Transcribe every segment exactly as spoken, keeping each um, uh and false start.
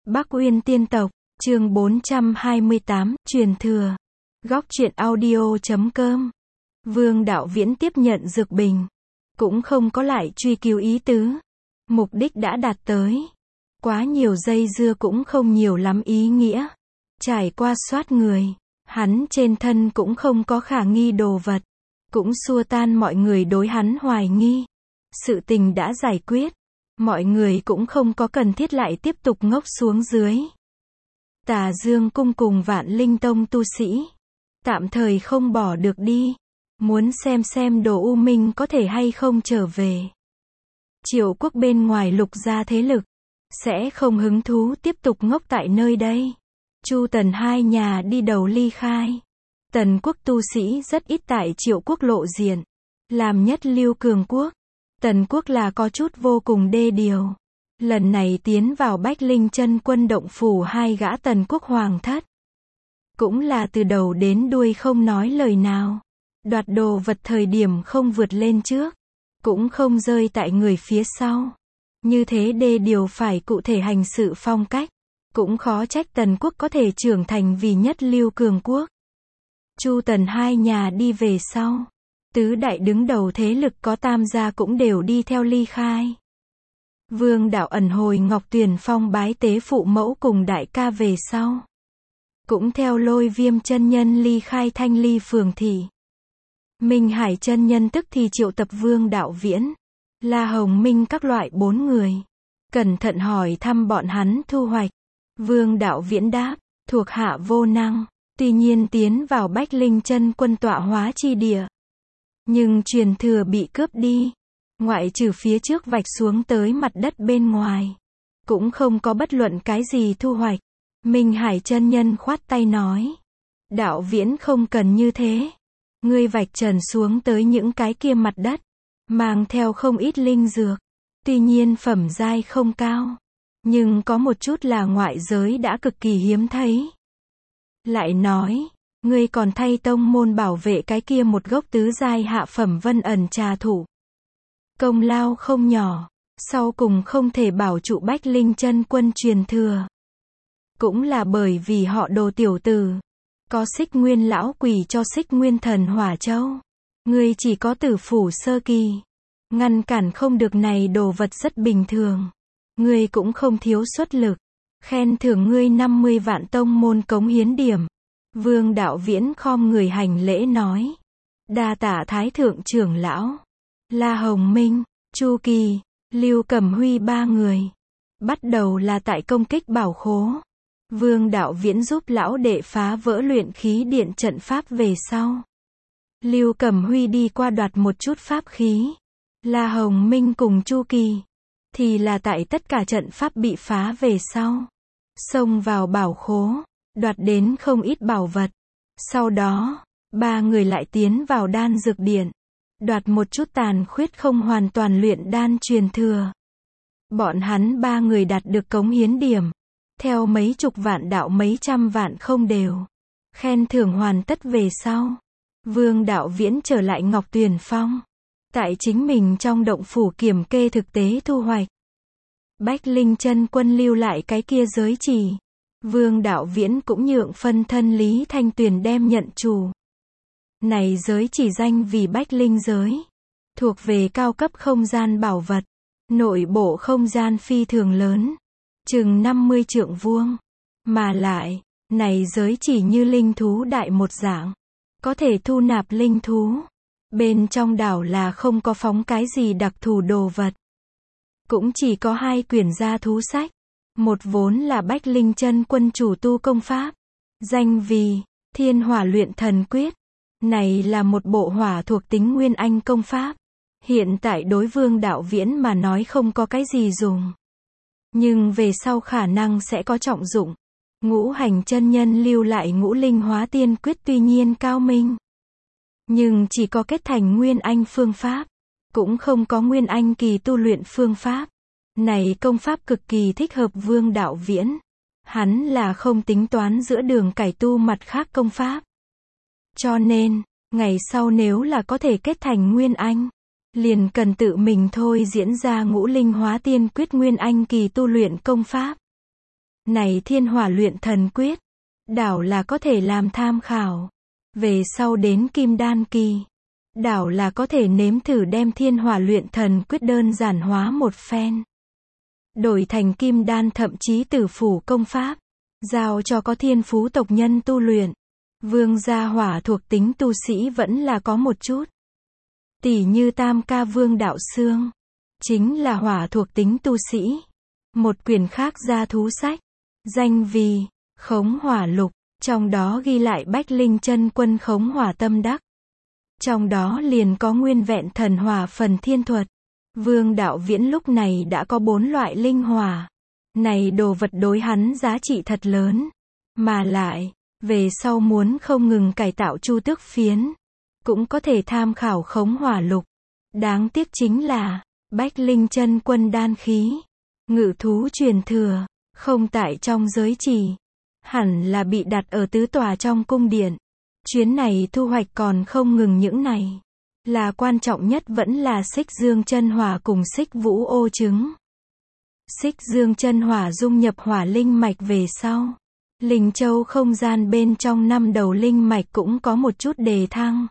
Bắc Uyên Tiên Tộc, chương bốn trăm hai mươi tám, truyền thừa. Góc truyện audio chấm com. Vương Đạo Viễn tiếp nhận dược bình, cũng không có lại truy cứu ý tứ. Mục đích đã đạt tới. Quá nhiều dây dưa cũng không nhiều lắm ý nghĩa. Trải qua soát người, hắn trên thân cũng không có khả nghi đồ vật. Cũng xua tan mọi người đối hắn hoài nghi. Sự tình đã giải quyết. Mọi người cũng không có cần thiết lại tiếp tục ngốc xuống dưới. Tà Dương cung cùng Vạn Linh Tông tu sĩ tạm thời không bỏ được đi. Muốn xem xem Đồ U Minh có thể hay không trở về. Triệu quốc bên ngoài lục gia thế lực sẽ không hứng thú tiếp tục ngốc tại nơi đây. Chu Tần hai nhà đi đầu ly khai. Tần quốc tu sĩ rất ít tại Triệu quốc lộ diện. Làm nhất lưu cường quốc. Tần quốc là có chút vô cùng đê điều. Lần này tiến vào Bách Linh Chân Quân động phủ hai gã Tần quốc hoàng thất. Cũng là từ đầu đến đuôi không nói lời nào. Đoạt đồ vật thời điểm không vượt lên trước. Cũng không rơi tại người phía sau. Như thế đê điều phải cụ thể hành sự phong cách. Cũng khó trách Tần quốc có thể trưởng thành vì nhất lưu cường quốc. Chu Tần hai nhà đi về sau. Tứ đại đứng đầu thế lực có tam gia cũng đều đi theo ly khai. Vương Đạo ẩn hồi Ngọc Tuyền Phong bái tế phụ mẫu cùng đại ca về sau. Cũng theo Lôi Viêm chân nhân ly khai Thanh Ly phường thị. Minh Hải chân nhân tức thì triệu tập Vương Đạo Viễn, La Hồng Minh các loại bốn người. Cẩn thận hỏi thăm bọn hắn thu hoạch. Vương Đạo Viễn đáp, thuộc hạ vô năng, tuy nhiên tiến vào Bách Linh Chân Quân tọa hóa chi địa. Nhưng truyền thừa bị cướp đi. Ngoại trừ phía trước vạch xuống tới mặt đất bên ngoài. Cũng không có bất luận cái gì thu hoạch. Minh Hải chân nhân khoát tay nói. Đạo Viễn không cần như thế. Ngươi vạch trần xuống tới những cái kia mặt đất. Mang theo không ít linh dược. Tuy nhiên phẩm giai không cao. Nhưng có một chút là ngoại giới đã cực kỳ hiếm thấy. Lại nói. Ngươi còn thay tông môn bảo vệ cái kia một gốc tứ giai hạ phẩm vân ẩn trà thủ. Công lao không nhỏ, sau cùng không thể bảo trụ Bách Linh Chân Quân truyền thừa. Cũng là bởi vì họ Đồ tiểu tử. Có Xích Nguyên lão quỷ cho Xích Nguyên thần hỏa châu. Ngươi chỉ có tử phủ sơ kỳ. Ngăn cản không được này đồ vật rất bình thường. Ngươi cũng không thiếu xuất lực. Khen thưởng ngươi năm mươi vạn tông môn cống hiến điểm. Vương Đạo Viễn khom người hành lễ nói. Đa tạ Thái thượng trưởng lão. La Hồng Minh, Chu Kỳ, Lưu Cẩm Huy ba người. Bắt đầu là tại công kích bảo khố. Vương Đạo Viễn giúp lão đệ phá vỡ luyện khí điện trận pháp về sau. Lưu Cẩm Huy đi qua đoạt một chút pháp khí. La Hồng Minh cùng Chu Kỳ thì là tại tất cả trận pháp bị phá về sau. Xông vào bảo khố. Đoạt đến không ít bảo vật. Sau đó, ba người lại tiến vào đan dược điện. Đoạt một chút tàn khuyết không hoàn toàn luyện đan truyền thừa. Bọn hắn ba người đạt được cống hiến điểm. Theo mấy chục vạn đạo mấy trăm vạn không đều. Khen thưởng hoàn tất về sau. Vương Đạo Viễn trở lại Ngọc Tuyền Phong. Tại chính mình trong động phủ kiểm kê thực tế thu hoạch. Bách Linh Chân Quân lưu lại cái kia giới chỉ. Vương Đạo Viễn cũng nhượng phân thân Lý Thanh Tuyền đem nhận chủ. Này giới chỉ danh vì Bách Linh giới. Thuộc về cao cấp không gian bảo vật. Nội bộ không gian phi thường lớn. Chừng năm mươi trượng vuông. Mà lại, này giới chỉ như linh thú đại một dạng. Có thể thu nạp linh thú. Bên trong đảo là không có phóng cái gì đặc thù đồ vật. Cũng chỉ có hai quyển gia thú sách. Một vốn là Bách Linh Chân Quân chủ tu công pháp. Danh vì Thiên Hỏa Luyện Thần Quyết. Này là một bộ hỏa thuộc tính nguyên anh công pháp. Hiện tại đối Vương Đạo Viễn mà nói không có cái gì dùng. Nhưng về sau khả năng sẽ có trọng dụng. Ngũ hành chân nhân lưu lại ngũ linh hóa tiên quyết tuy nhiên cao minh. Nhưng chỉ có kết thành nguyên anh phương pháp. Cũng không có nguyên anh kỳ tu luyện phương pháp. Này công pháp cực kỳ thích hợp Vương Đạo Viễn. Hắn là không tính toán giữa đường cải tu mặt khác công pháp. Cho nên, ngày sau nếu là có thể kết thành Nguyên Anh, liền cần tự mình thôi diễn ra ngũ linh hóa tiên quyết Nguyên Anh kỳ tu luyện công pháp. Này thiên hỏa luyện thần quyết, đảo là có thể làm tham khảo. Về sau đến kim đan kỳ, đảo là có thể nếm thử đem thiên hỏa luyện thần quyết đơn giản hóa một phen. Đổi thành kim đan thậm chí tử phủ công pháp, giao cho có thiên phú tộc nhân tu luyện. Vương gia hỏa thuộc tính tu sĩ vẫn là có một chút. Tỷ như Tam Ca Vương Đạo Xương, chính là hỏa thuộc tính tu sĩ. Một quyển khác gia thú sách, danh vì Khống Hỏa Lục, trong đó ghi lại Bách Linh Chân Quân khống hỏa tâm đắc. Trong đó liền có nguyên vẹn thần hỏa phần thiên thuật. Vương Đạo Viễn lúc này đã có bốn loại linh hỏa. Này đồ vật đối hắn giá trị thật lớn. Mà lại, về sau muốn không ngừng cải tạo chu tước phiến, cũng có thể tham khảo Khống Hỏa Lục. Đáng tiếc chính là, Bách Linh Chân Quân đan khí, ngự thú truyền thừa, không tại trong giới trì. Hẳn là bị đặt ở tứ tòa trong cung điện. Chuyến này thu hoạch còn không ngừng những này. Là quan trọng nhất vẫn là xích dương chân hỏa cùng xích vũ ô trứng. Xích dương chân hỏa dung nhập hỏa linh mạch về sau. Linh châu không gian bên trong năm đầu linh mạch cũng có một chút đề thăng.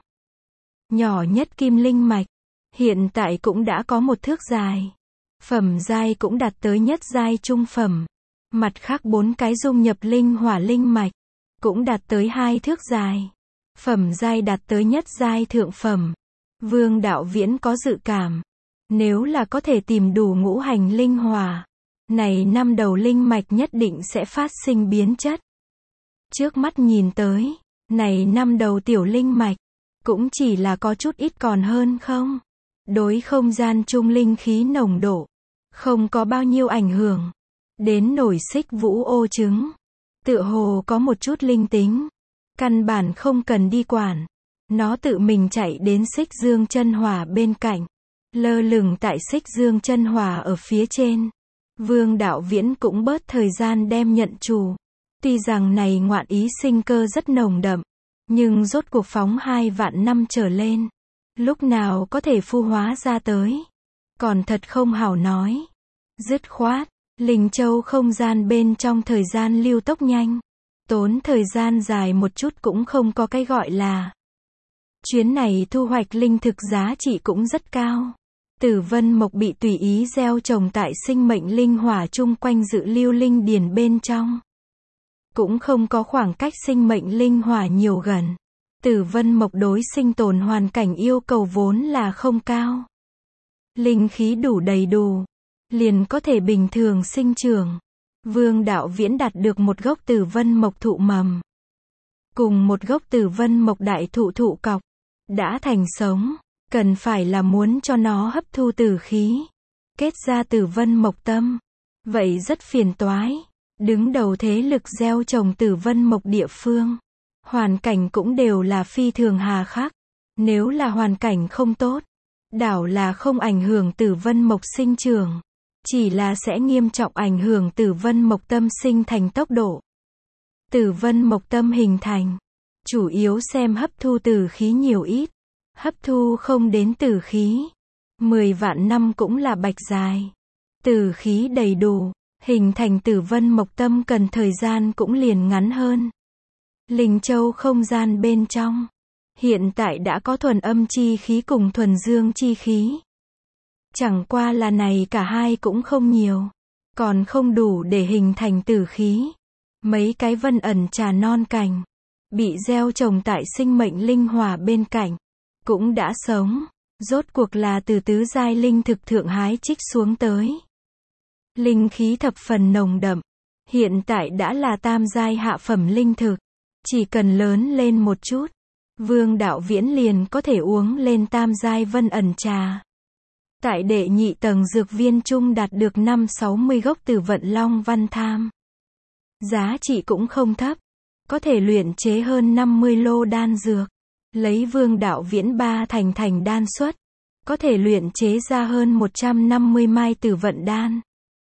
Nhỏ nhất kim linh mạch, hiện tại cũng đã có một thước dài. Phẩm giai cũng đạt tới nhất giai trung phẩm. Mặt khác bốn cái dung nhập linh hỏa linh mạch, cũng đạt tới hai thước dài. Phẩm giai đạt tới nhất giai thượng phẩm. Vương Đạo Viễn có dự cảm, nếu là có thể tìm đủ ngũ hành linh hỏa, này năm đầu linh mạch nhất định sẽ phát sinh biến chất. Trước mắt nhìn tới, này năm đầu tiểu linh mạch, cũng chỉ là có chút ít còn hơn không. Đối không gian trung linh khí nồng độ, không có bao nhiêu ảnh hưởng. Đến nổi xích vũ ô trứng, tựa hồ có một chút linh tính. Căn bản không cần đi quản. Nó tự mình chạy đến xích dương chân hỏa bên cạnh. Lơ lửng tại xích dương chân hỏa ở phía trên. Vương Đạo Viễn cũng bớt thời gian đem nhận chủ. Tuy rằng này ngoạn ý sinh cơ rất nồng đậm, nhưng rốt cuộc phóng hai vạn năm trở lên. Lúc nào có thể phu hóa ra tới, còn thật không hảo nói. Dứt khoát, Linh Châu không gian bên trong thời gian lưu tốc nhanh. Tốn thời gian dài một chút cũng không có cái gọi là. Chuyến này thu hoạch linh thực giá trị cũng rất cao. Tử vân mộc bị tùy ý gieo trồng tại sinh mệnh linh hỏa chung quanh dự lưu linh điền bên trong. Cũng không có khoảng cách sinh mệnh linh hỏa nhiều gần. Tử vân mộc đối sinh tồn hoàn cảnh yêu cầu vốn là không cao. Linh khí đủ đầy đủ, liền có thể bình thường sinh trưởng. Vương Đạo Viễn đạt được một gốc tử vân mộc thụ mầm, cùng một gốc tử vân mộc đại thụ thụ cọc, đã thành sống, cần phải là muốn cho nó hấp thu tử khí, kết ra tử vân mộc tâm. Vậy rất phiền toái, đứng đầu thế lực gieo trồng tử vân mộc địa phương, hoàn cảnh cũng đều là phi thường hà khắc. Nếu là hoàn cảnh không tốt, đảo là không ảnh hưởng tử vân mộc sinh trưởng. Chỉ là sẽ nghiêm trọng ảnh hưởng tử vân mộc tâm sinh thành tốc độ. Tử vân mộc tâm hình thành, chủ yếu xem hấp thu tử khí nhiều ít. Hấp thu không đến tử khí, mười vạn năm cũng là bạch dài. Tử khí đầy đủ, hình thành tử vân mộc tâm cần thời gian cũng liền ngắn hơn. Linh Châu không gian bên trong, hiện tại đã có thuần âm chi khí cùng thuần dương chi khí. Chẳng qua là này cả hai cũng không nhiều, còn không đủ để hình thành tử khí. Mấy cái vân ẩn trà non cành, bị gieo trồng tại sinh mệnh linh hỏa bên cạnh, cũng đã sống, rốt cuộc là từ tứ giai linh thực thượng hái trích xuống tới. Linh khí thập phần nồng đậm, hiện tại đã là tam giai hạ phẩm linh thực, chỉ cần lớn lên một chút, Vương Đạo Viễn liền có thể uống lên tam giai vân ẩn trà. Tại đệ nhị tầng dược viên trung đạt được năm sáu mươi gốc tử vận long văn tham. Giá trị cũng không thấp, có thể luyện chế hơn năm mươi lô đan dược. Lấy Vương Đạo Viễn ba thành thành đan suất, có thể luyện chế ra hơn một trăm năm mươi mai tử vận đan.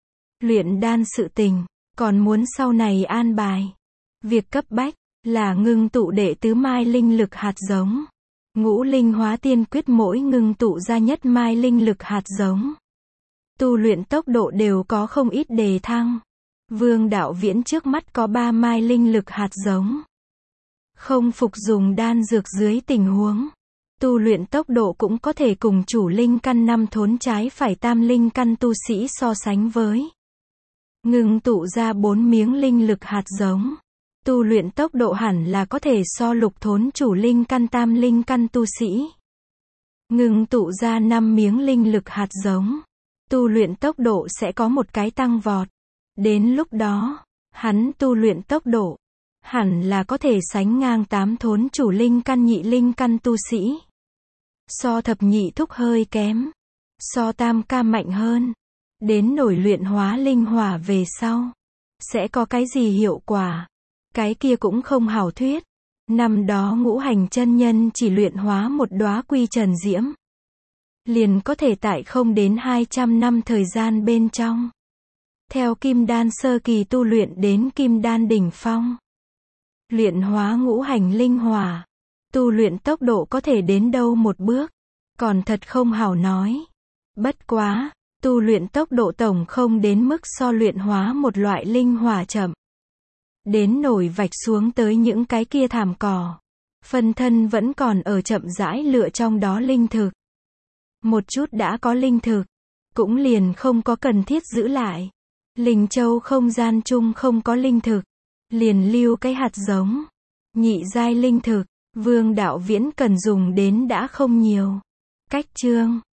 Luyện đan sự tình, còn muốn sau này an bài. Việc cấp bách, là ngưng tụ đệ tứ mai linh lực hạt giống. Ngũ linh hóa tiên quyết mỗi ngưng tụ ra nhất mai linh lực hạt giống. Tu luyện tốc độ đều có không ít đề thăng. Vương Đạo Viễn trước mắt có ba mai linh lực hạt giống. Không phục dùng đan dược dưới tình huống tu luyện tốc độ cũng có thể cùng chủ linh căn năm thốn trái phải tam linh căn tu sĩ so sánh với. Ngừng tụ ra bốn miếng linh lực hạt giống. Tu luyện tốc độ hẳn là có thể so lục thốn chủ linh căn tam linh căn tu sĩ. Ngừng tụ ra năm miếng linh lực hạt giống. Tu luyện tốc độ sẽ có một cái tăng vọt. Đến lúc đó, hắn tu luyện tốc độ hẳn là có thể sánh ngang tám thốn chủ linh căn nhị linh căn tu sĩ. So thập nhị thúc hơi kém. So tam ca mạnh hơn. Đến nổi luyện hóa linh hỏa về sau. Sẽ có cái gì hiệu quả? Cái kia cũng không hảo thuyết. Năm đó ngũ hành chân nhân chỉ luyện hóa một đóa quy trần diễm. Liền có thể tại không đến hai trăm năm thời gian bên trong. Theo kim đan sơ kỳ tu luyện đến kim đan đỉnh phong. Luyện hóa ngũ hành linh hỏa. Tu luyện tốc độ có thể đến đâu một bước. Còn thật không hảo nói. Bất quá, tu luyện tốc độ tổng không đến mức so luyện hóa một loại linh hỏa chậm. Đến nổi vạch xuống tới những cái kia thảm cỏ. Phân thân vẫn còn ở chậm rãi lựa trong đó linh thực. Một chút đã có linh thực. Cũng liền không có cần thiết giữ lại. Linh châu không gian chung không có linh thực. Liền lưu cái hạt giống. Nhị giai linh thực. Vương Đạo Viễn cần dùng đến đã không nhiều. Cách chương